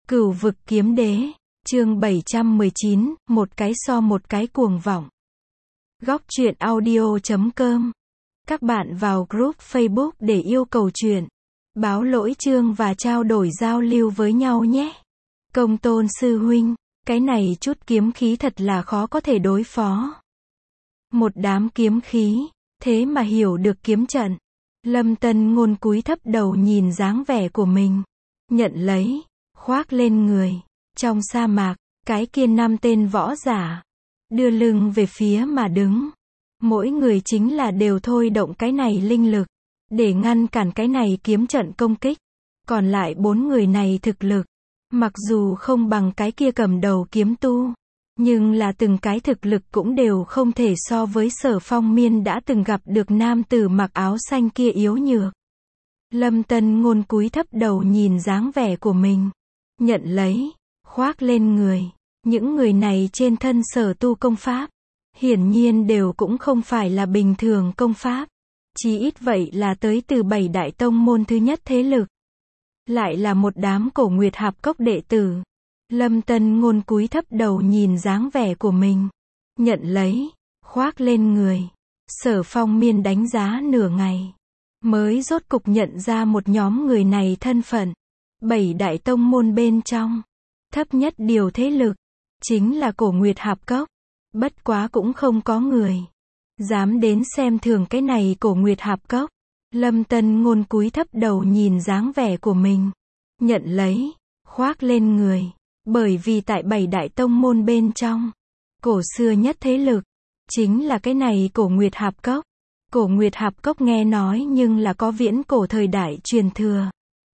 Cửu vực kiếm đế, chương 719, một cái so một cái cuồng vọng. Góc truyện audio.com. Các bạn vào group Facebook để yêu cầu truyện, báo lỗi chương và trao đổi giao lưu với nhau nhé. Công Tôn sư huynh, cái này chút kiếm khí thật là khó có thể đối phó. Một đám kiếm khí, thế mà hiểu được kiếm trận. Lâm Tân Ngôn cúi thấp đầu nhìn dáng vẻ của mình, nhận lấy, khoác lên người. Trong sa mạc, cái kia 5 tên võ giả, đưa lưng về phía mà đứng. Mỗi người chính là đều thôi động cái này linh lực, để ngăn cản cái này kiếm trận công kích. Còn lại 4 người này thực lực, mặc dù không bằng cái kia cầm đầu kiếm tu, nhưng là từng cái thực lực cũng đều không thể so với Sở Phong Miên đã từng gặp được nam tử mặc áo xanh kia yếu nhược. Lâm Tân Ngôn cúi thấp đầu nhìn dáng vẻ của mình, nhận lấy, khoác lên người. Những người này trên thân sở tu công pháp, hiển nhiên đều cũng không phải là bình thường công pháp, chí ít vậy là tới từ 7 đại tông môn thứ nhất thế lực. Lại là một đám Cổ Nguyệt Hạp Cốc đệ tử. Lâm Tân Ngôn cúi thấp đầu nhìn dáng vẻ của mình, nhận lấy, khoác lên người. Sở Phong Miên đánh giá nửa ngày, mới rốt cục nhận ra một nhóm người này thân phận. 7 đại tông môn bên trong, thấp nhất điều thế lực, chính là Cổ Nguyệt Hạp Cốc. Bất quá cũng không có người dám đến xem thường cái này Cổ Nguyệt Hạp Cốc. Lâm Tân Ngôn cúi thấp đầu nhìn dáng vẻ của mình, nhận lấy, khoác lên người. Bởi vì tại 7 đại tông môn bên trong, cổ xưa nhất thế lực, chính là cái này Cổ Nguyệt Hạp Cốc. Cổ Nguyệt Hạp Cốc nghe nói nhưng là có viễn cổ thời đại truyền thừa.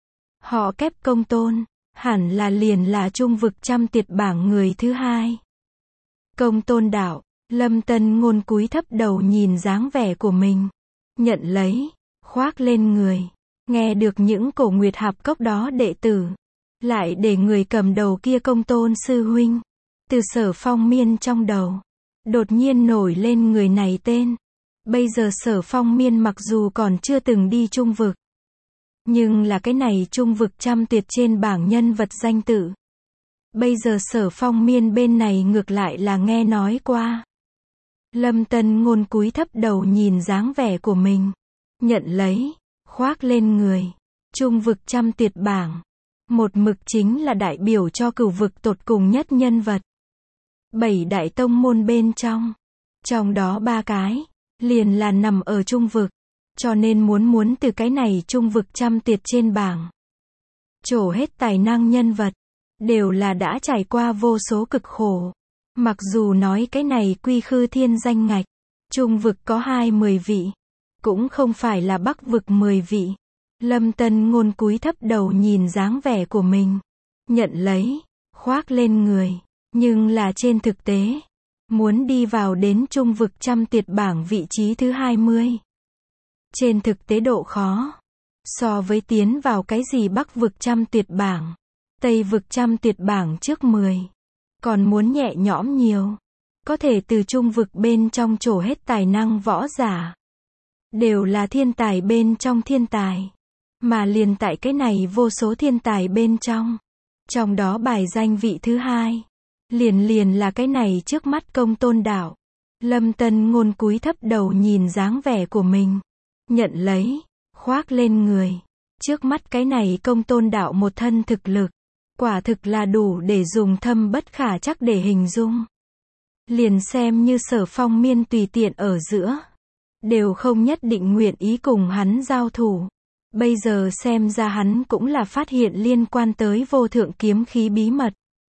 Họ kép Công Tôn, hẳn là liền là trung vực trăm tiệt bảng người thứ hai. Công Tôn đạo, Lâm Tân Ngôn cúi thấp đầu nhìn dáng vẻ của mình, nhận lấy, khoác lên người. Nghe được những Cổ Nguyệt Hạp Cốc đó đệ tử, lại để người cầm đầu kia Công Tôn sư huynh, từ Sở Phong Miên trong đầu, đột nhiên nổi lên người này tên. Bây giờ Sở Phong Miên mặc dù còn chưa từng đi trung vực, nhưng là cái này trung vực trăm tuyệt trên bảng nhân vật danh tự. Bây giờ Sở Phong Miên bên này ngược lại là nghe nói qua. Lâm Tân Ngôn cúi thấp đầu nhìn dáng vẻ của mình, nhận lấy, khoác lên người. Trung vực trăm tuyệt bảng, một mực chính là đại biểu cho cửu vực tột cùng nhất nhân vật. 7 đại tông môn bên trong đó 3 cái, liền là nằm ở trung vực. Cho nên muốn từ cái này trung vực trăm tuyệt trên bảng trổ hết tài năng nhân vật, đều là đã trải qua vô số cực khổ. Mặc dù nói cái này quy khư thiên danh ngạch, trung vực có 20 vị, cũng không phải là bắc vực 10 vị. Lâm Tân Ngôn cúi thấp đầu nhìn dáng vẻ của mình, nhận lấy, khoác lên người. Nhưng là trên thực tế, muốn đi vào đến trung vực trăm tuyệt bảng vị trí thứ 20. Trên thực tế độ khó, so với tiến vào cái gì bắc vực trăm tuyệt bảng, tây vực trăm tuyệt bảng trước 10, còn muốn nhẹ nhõm nhiều. Có thể từ trung vực bên trong trổ hết tài năng võ giả, đều là thiên tài bên trong thiên tài. Mà liền tại cái này vô số thiên tài bên trong đó bài danh vị thứ 2, liền là cái này trước mắt Công Tôn đạo. Lâm Tân Ngôn cúi thấp đầu nhìn dáng vẻ của mình, nhận lấy, khoác lên người. Trước mắt cái này Công Tôn đạo một thân thực lực, quả thực là đủ để dùng thâm bất khả trắc để hình dung. Liền xem như Sở Phong Miên tùy tiện ở giữa, đều không nhất định nguyện ý cùng hắn giao thủ. Bây giờ xem ra hắn cũng là phát hiện liên quan tới vô thượng kiếm khí bí mật,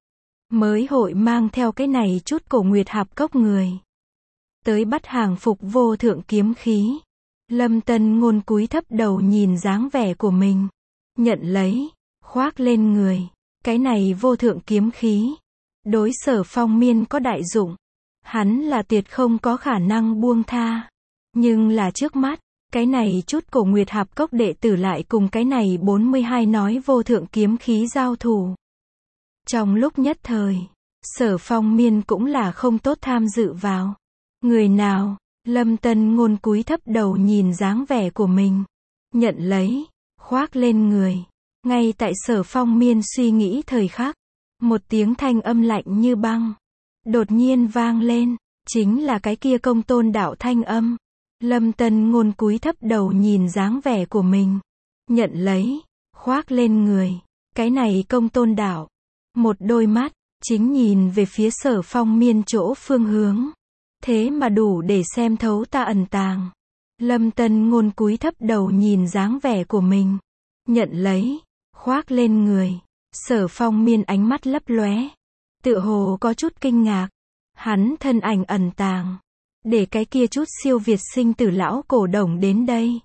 mới hội mang theo cái này chút Cổ Nguyệt Hạp Cốc người tới bắt hàng phục vô thượng kiếm khí. Lâm Tân Ngôn cúi thấp đầu nhìn dáng vẻ của mình, nhận lấy, khoác lên người. Cái này vô thượng kiếm khí, đối Sở Phong Miên có đại dụng, hắn là tuyệt không có khả năng buông tha. Nhưng là trước mắt, cái này chút Cổ Nguyệt Hạp Cốc đệ tử lại cùng cái này 42 nói vô thượng kiếm khí giao thủ. Trong lúc nhất thời, Sở Phong Miên cũng là không tốt tham dự vào. Người nào? Lâm Tân Ngôn cúi thấp đầu nhìn dáng vẻ của mình, nhận lấy, khoác lên người. Ngay tại Sở Phong Miên suy nghĩ thời khắc, một tiếng thanh âm lạnh như băng đột nhiên vang lên, chính là cái kia Công Tôn đạo thanh âm. Lâm Tân Ngôn cúi thấp đầu nhìn dáng vẻ của mình, nhận lấy, khoác lên người. Cái này Công Tôn đạo, một đôi mắt chính nhìn về phía Sở Phong Miên chỗ phương hướng, thế mà đủ để xem thấu ta ẩn tàng. Lâm Tân Ngôn cúi thấp đầu nhìn dáng vẻ của mình, nhận lấy, khoác lên người. Sở Phong Miên ánh mắt lấp lóe, tựa hồ có chút kinh ngạc. Hắn thân ảnh ẩn tàng, để cái kia chút siêu việt sinh tử lão cổ đồng đến đây,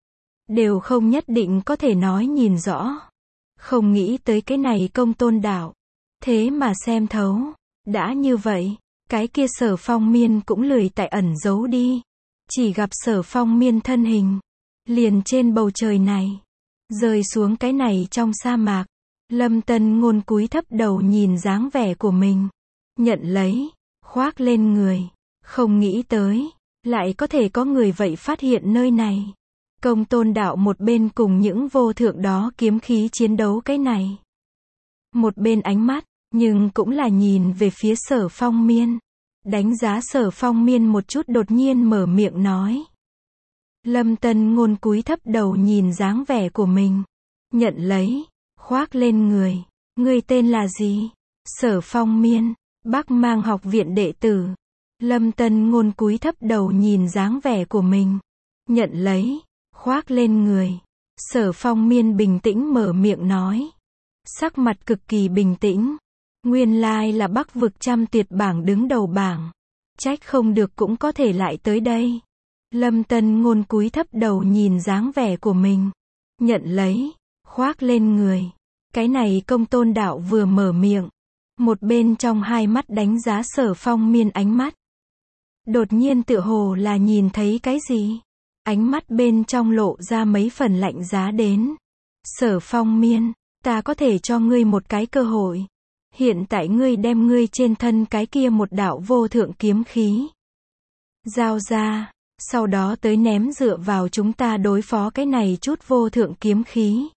đều không nhất định có thể nói nhìn rõ. Không nghĩ tới cái này Công Tôn đạo, thế mà xem thấu. Đã như vậy, cái kia Sở Phong Miên cũng lười tại ẩn giấu đi. Chỉ gặp Sở Phong Miên thân hình, liền trên bầu trời này, rơi xuống cái này trong sa mạc. Lâm Tân Ngôn cúi thấp đầu nhìn dáng vẻ của mình, nhận lấy, khoác lên người. Không nghĩ tới, lại có thể có người vậy phát hiện nơi này. Công Tôn đạo một bên cùng những vô thượng đó kiếm khí chiến đấu cái này, một bên ánh mắt, nhưng cũng là nhìn về phía Sở Phong Miên. Đánh giá Sở Phong Miên một chút đột nhiên mở miệng nói. Lâm Tân Ngôn cúi thấp đầu nhìn dáng vẻ của mình, nhận lấy, khoác lên người. Ngươi tên là gì? Sở Phong Miên, Bắc Mang học viện đệ tử. Lâm Tân Ngôn cúi thấp đầu nhìn dáng vẻ của mình, nhận lấy, khoác lên người. Sở Phong Miên bình tĩnh mở miệng nói, sắc mặt cực kỳ bình tĩnh. Nguyên lai là Bắc vực trăm tuyệt bảng đứng đầu bảng, trách không được cũng có thể lại tới đây. Lâm Tân Ngôn cúi thấp đầu nhìn dáng vẻ của mình, nhận lấy, khoác lên người. Cái này Công Tôn đạo vừa mở miệng, một bên trong hai mắt đánh giá Sở Phong Miên ánh mắt, đột nhiên tựa hồ là nhìn thấy cái gì. Ánh mắt bên trong lộ ra mấy phần lạnh giá đến. Sở Phong Miên, ta có thể cho ngươi một cái cơ hội. Hiện tại ngươi đem ngươi trên thân cái kia một đạo vô thượng kiếm khí giao ra, sau đó tới ném dựa vào chúng ta đối phó cái này chút vô thượng kiếm khí.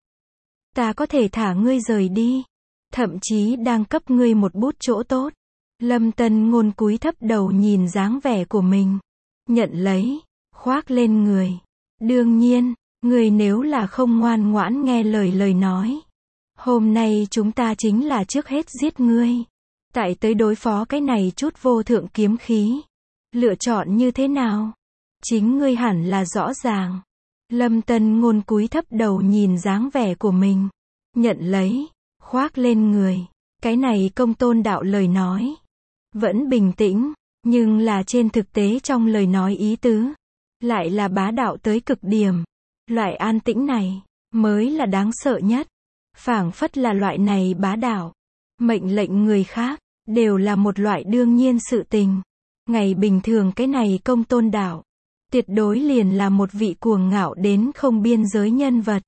Ta có thể thả ngươi rời đi, thậm chí đang cấp ngươi một bút chỗ tốt. Lâm Tân Ngôn cúi thấp đầu nhìn dáng vẻ của mình, nhận lấy, khoác lên người. Đương nhiên, ngươi nếu là không ngoan ngoãn nghe lời nói, hôm nay chúng ta chính là trước hết giết ngươi, tại tới đối phó cái này chút vô thượng kiếm khí. Lựa chọn như thế nào? Chính ngươi hẳn là rõ ràng. Lâm Tân Ngôn cúi thấp đầu nhìn dáng vẻ của mình, nhận lấy, khoác lên người. Cái này Công Tôn đạo lời nói vẫn bình tĩnh, nhưng là trên thực tế trong lời nói ý tứ lại là bá đạo tới cực điểm. Loại an tĩnh này mới là đáng sợ nhất. Phảng phất là loại này bá đạo, mệnh lệnh người khác đều là một loại đương nhiên sự tình. Ngày bình thường cái này Công Tôn đạo tuyệt đối liền là một vị cuồng ngạo đến không biên giới nhân vật,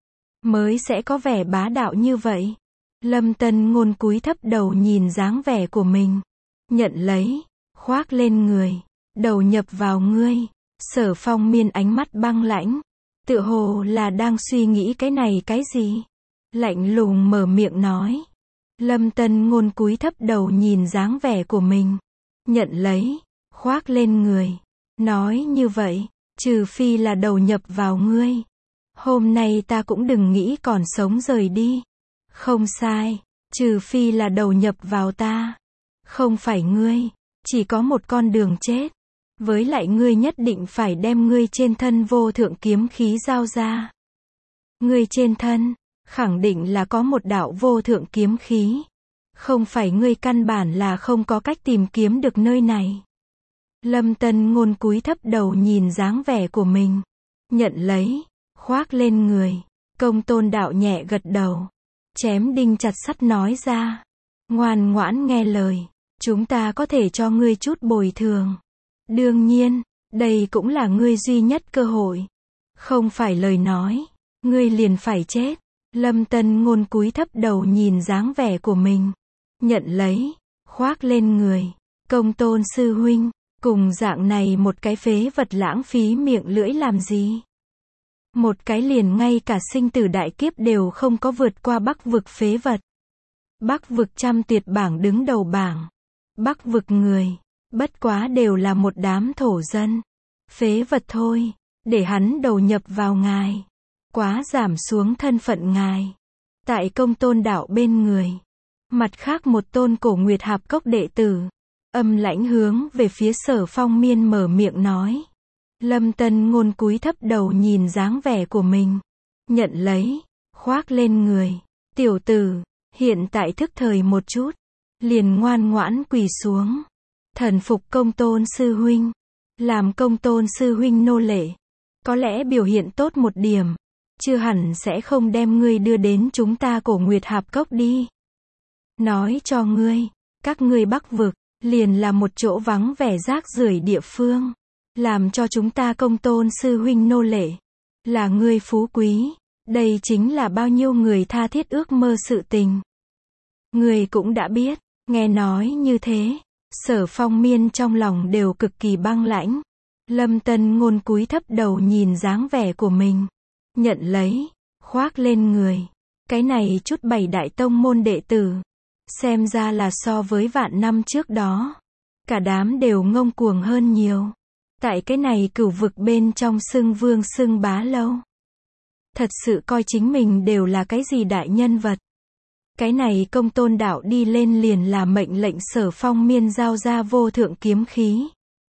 mới sẽ có vẻ bá đạo như vậy. Lâm Tân Ngôn cúi thấp đầu nhìn dáng vẻ của mình, nhận lấy, khoác lên người. Đầu nhập vào ngươi. Sở Phong Miên ánh mắt băng lãnh, tựa hồ là đang suy nghĩ cái này cái gì. Lạnh lùng mở miệng nói. Lâm Tân Ngôn cúi thấp đầu nhìn dáng vẻ của mình, nhận lấy, khoác lên người. Nói như vậy, trừ phi là đầu nhập vào ngươi, hôm nay ta cũng đừng nghĩ còn sống rời đi. Không sai, trừ phi là đầu nhập vào ta. Không phải ngươi, chỉ có một con đường chết. Với lại ngươi nhất định phải đem ngươi trên thân vô thượng kiếm khí giao ra. Ngươi trên thân khẳng định là có một đạo vô thượng kiếm khí. Không phải ngươi căn bản là không có cách tìm kiếm được nơi này. Lâm Tân Ngôn cúi thấp đầu nhìn dáng vẻ của mình, nhận lấy, khoác lên người. Công Tôn đạo nhẹ gật đầu, chém đinh chặt sắt nói ra. Ngoan ngoãn nghe lời, chúng ta có thể cho ngươi chút bồi thường. Đương nhiên, đây cũng là ngươi duy nhất cơ hội. Không phải lời nói, ngươi liền phải chết. Lâm Tân Ngôn cúi thấp đầu nhìn dáng vẻ của mình, nhận lấy, khoác lên người. Công Tôn sư huynh, cùng dạng này một cái phế vật lãng phí miệng lưỡi làm gì? Một cái liền ngay cả sinh tử đại kiếp đều không có vượt qua Bắc vực phế vật. Bắc vực trăm tuyệt bảng đứng đầu bảng. Bắc vực người, bất quá đều là một đám thổ dân. Phế vật thôi, để hắn đầu nhập vào ngài. Quá giảm xuống thân phận ngài. Tại Công Tôn đạo bên người. Mặt khác một tôn Cổ Nguyệt Hạp Cốc đệ tử. Âm lãnh hướng về phía Sở Phong Miên mở miệng nói. Lâm Tân Ngôn cúi thấp đầu nhìn dáng vẻ của mình. Nhận lấy, khoác lên người. Tiểu tử, hiện tại thức thời một chút. Liền ngoan ngoãn quỳ xuống. Thần phục Công Tôn sư huynh. Làm Công Tôn sư huynh nô lệ. Có lẽ biểu hiện tốt một điểm. Chưa hẳn sẽ không đem ngươi đưa đến chúng ta Cổ Nguyệt Hạp Cốc đi. Nói cho ngươi, các ngươi Bắc vực, liền là một chỗ vắng vẻ rác rưởi địa phương. Làm cho chúng ta Công Tôn sư huynh nô lệ. Là ngươi phú quý. Đây chính là bao nhiêu người tha thiết ước mơ sự tình. Ngươi cũng đã biết, nghe nói như thế. Sở Phong Miên trong lòng đều cực kỳ băng lãnh. Lâm Tân Ngôn cúi thấp đầu nhìn dáng vẻ của mình. Nhận lấy, khoác lên người. Cái này chút 7 đại tông môn đệ tử. Xem ra là so với vạn năm trước đó. Cả đám đều ngông cuồng hơn nhiều. Tại cái này cửu vực bên trong xưng vương xưng bá lâu. Thật sự coi chính mình đều là cái gì đại nhân vật. Cái này Công Tôn đạo đi lên liền là mệnh lệnh Sở Phong Miên giao ra vô thượng kiếm khí.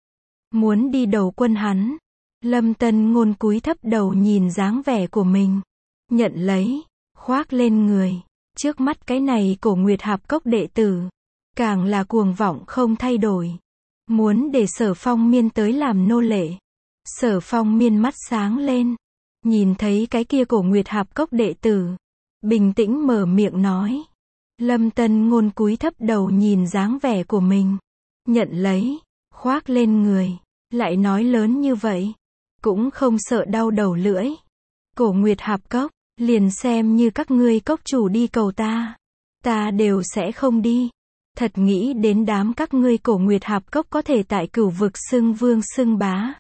Muốn đi đầu quân hắn. Lâm Tân Ngôn cúi thấp đầu nhìn dáng vẻ của mình. Nhận lấy, khoác lên người. Trước mắt cái này Cổ Nguyệt Hạp Cốc đệ tử. Càng là cuồng vọng không thay đổi. Muốn để Sở Phong Miên tới làm nô lệ. Sở Phong Miên mắt sáng lên. Nhìn thấy cái kia Cổ Nguyệt Hạp Cốc đệ tử. Bình tĩnh mở miệng nói. Lâm Tân Ngôn cúi thấp đầu nhìn dáng vẻ của mình. Nhận lấy, khoác lên người. Lại nói lớn như vậy. Cũng không sợ đau đầu lưỡi. Cổ Nguyệt Hạp Cốc, liền xem như các ngươi cốc chủ đi cầu ta. Ta đều sẽ không đi. Thật nghĩ đến đám các ngươi Cổ Nguyệt Hạp Cốc có thể tại cửu vực xưng vương xưng bá.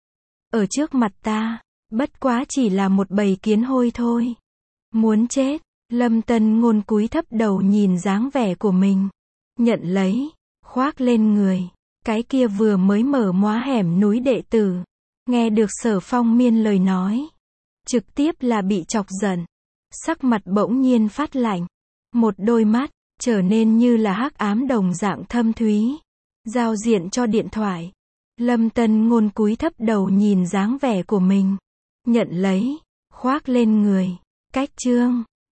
Ở trước mặt ta, bất quá chỉ là một bầy kiến hôi thôi. Muốn chết. Lâm Tân Ngôn cúi thấp đầu nhìn dáng vẻ của mình. Nhận lấy, khoác lên người. Cái kia vừa mới mở móa hẻm núi đệ tử. Nghe được Sở Phong Miên lời nói. Trực tiếp là bị chọc giận. Sắc mặt bỗng nhiên phát lạnh. Một đôi mắt, trở nên như là hắc ám đồng dạng thâm thúy. Giao diện cho điện thoại. Lâm Tân Ngôn cúi thấp đầu nhìn dáng vẻ của mình. Nhận lấy, khoác lên người. Cách chương